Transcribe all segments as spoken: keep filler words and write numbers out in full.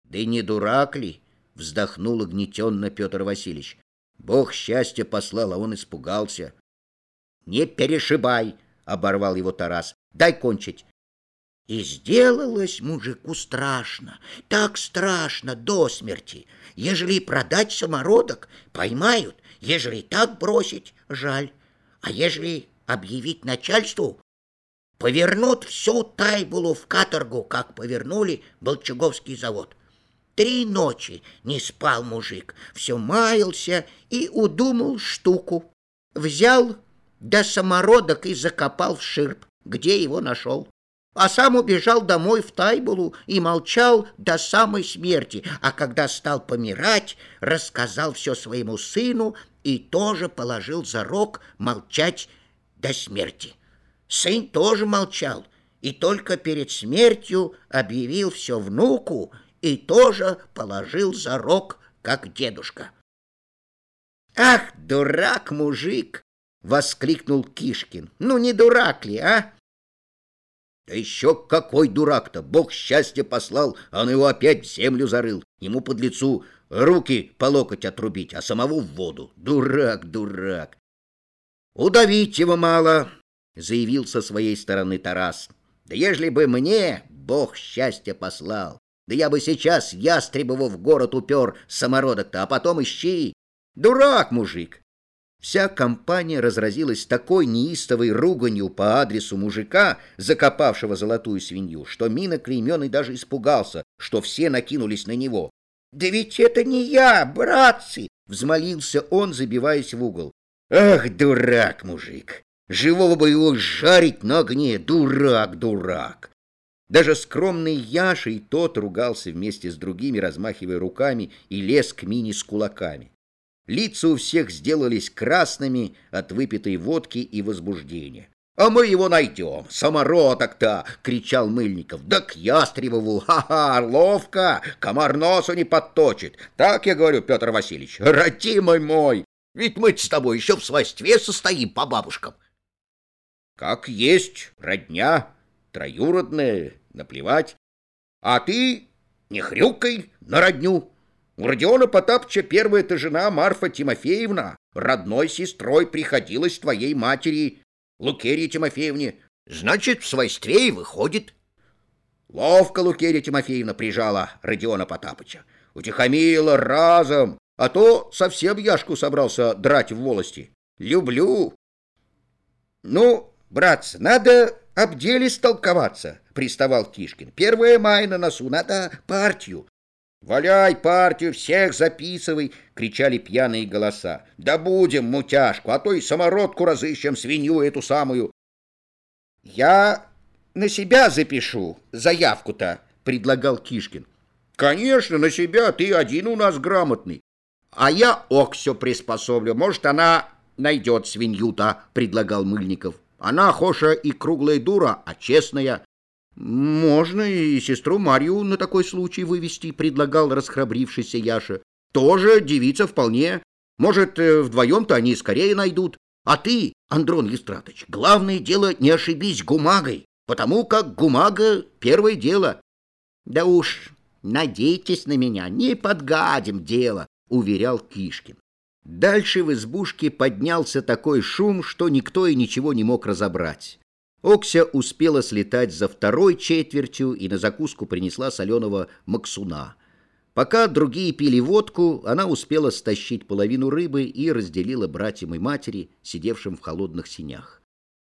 Да и не дурак ли? Вздохнул угнетенно Петр Васильевич. Бог счастья послал, а он испугался. Не перешибай, оборвал его Тарас. Дай кончить. И сделалось мужику страшно, так страшно до смерти. Ежели продать самородок, поймают, ежели так бросить, жаль. А ежели объявить начальству, повернут всю Тайбулу в каторгу, как повернули Болчуговский завод. Три ночи не спал мужик, все маялся и удумал штуку. Взял да самородок и закопал в ширп, где его нашел. А сам убежал домой в Тайбулу и молчал до самой смерти, а когда стал помирать, рассказал все своему сыну и тоже положил зарок молчать до смерти. Сын тоже молчал и только перед смертью объявил все внуку и тоже положил зарок, как дедушка. «Ах, дурак мужик!» — воскликнул Кишкин. «Ну не дурак ли, а?» Да еще какой дурак-то! Бог счастья послал, а он его опять в землю зарыл. Ему под лицу руки по локоть отрубить, а самого в воду. Дурак, дурак! Удавить его мало, заявил со своей стороны Тарас. Да ежели бы мне Бог счастья послал, да я бы сейчас Ястребово в город упер самородок-то, а потом ищи. Дурак, мужик! Вся компания разразилась такой неистовой руганью по адресу мужика, закопавшего золотую свинью, что Мина Клейменый даже испугался, что все накинулись на него. «Да ведь это не я, братцы!» — взмолился он, забиваясь в угол. «Ах, дурак, мужик! Живого бы его жарить на огне! Дурак, дурак!» Даже скромный Яша и тот ругался вместе с другими, размахивая руками, и лез к Мине с кулаками. Лица у всех сделались красными от выпитой водки и возбуждения. «А мы его найдем! Самородок-то!» — кричал Мыльников. «Да к Ястребову! Ха-ха! Ловко! Комар носу не подточит! Так я говорю, Петр Васильевич, родимый мой! Ведь мы с тобой еще в свойстве состоим по бабушкам!» «Как есть, родня, троюродная, наплевать. А ты не хрюкай на родню! У Родиона Потапыча первая-то жена Марфа Тимофеевна родной сестрой приходилась твоей матери Лукерье Тимофеевне. Значит, в свойстве и выходит». Ловко Лукерья Тимофеевна прижала Родиона Потапыча. Утихомила разом, а то совсем Яшку собрался драть в волости. Люблю. «Ну, братцы, надо об деле столковаться», — приставал Кишкин. «Первое мая на носу, надо партию». «Валяй партию, всех записывай!» — кричали пьяные голоса. «Да будем мутяшку, а то и самородку разыщем, свинью эту самую». «Я на себя запишу заявку-то», — предлагал Кишкин. «Конечно, на себя, ты один у нас грамотный. А я Оксю приспособлю, может, она найдет свинью-то», — предлагал Мыльников. «Она, хоша, и круглая дура, а честная». «Можно и сестру Марью на такой случай вывести», — предлагал расхрабрившийся Яша. «Тоже девица вполне. Может, вдвоем-то они скорее найдут. А ты, Андрон Евстратыч, главное дело не ошибись гумагой, потому как гумага — первое дело». «Да уж, надейтесь на меня, не подгадим дело», — уверял Кишкин. Дальше в избушке поднялся такой шум, что никто и ничего не мог разобрать. Окся успела слетать за второй четвертью и на закуску принесла соленого максуна. Пока другие пили водку, она успела стащить половину рыбы и разделила братьям и матери, сидевшим в холодных сенях.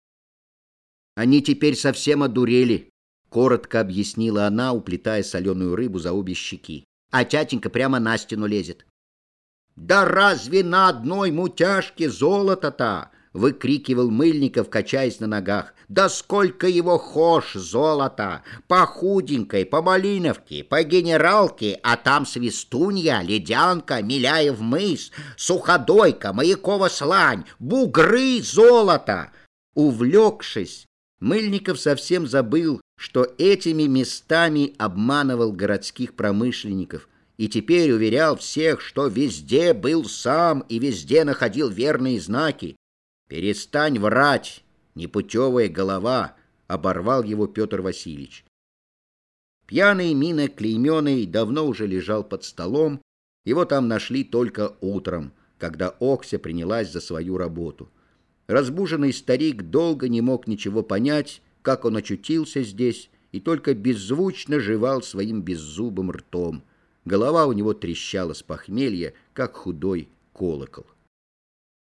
«Они теперь совсем одурели», — коротко объяснила она, уплетая соленую рыбу за обе щеки. «А тятенька прямо на стену лезет». «Да разве на одной мутяжке золото-то?» — выкрикивал Мыльников, качаясь на ногах. «Да сколько его хошь золота! По худенькой, по Малиновке, по Генералке, а там Свистунья, Ледянка, Миляев мыс, Суходойка, Маякова слань, бугры золота!» Увлекшись, Мыльников совсем забыл, что этими местами обманывал городских промышленников, и теперь уверял всех, что везде был сам и везде находил верные знаки. «Перестань врать, непутевая голова!» — оборвал его Петр Васильевич. Пьяный Мина Клейменый давно уже лежал под столом, его там нашли только утром, когда Окся принялась за свою работу. Разбуженный старик долго не мог ничего понять, как он очутился здесь, и только беззвучно жевал своим беззубым ртом. Голова у него трещала с похмелья, как худой колокол.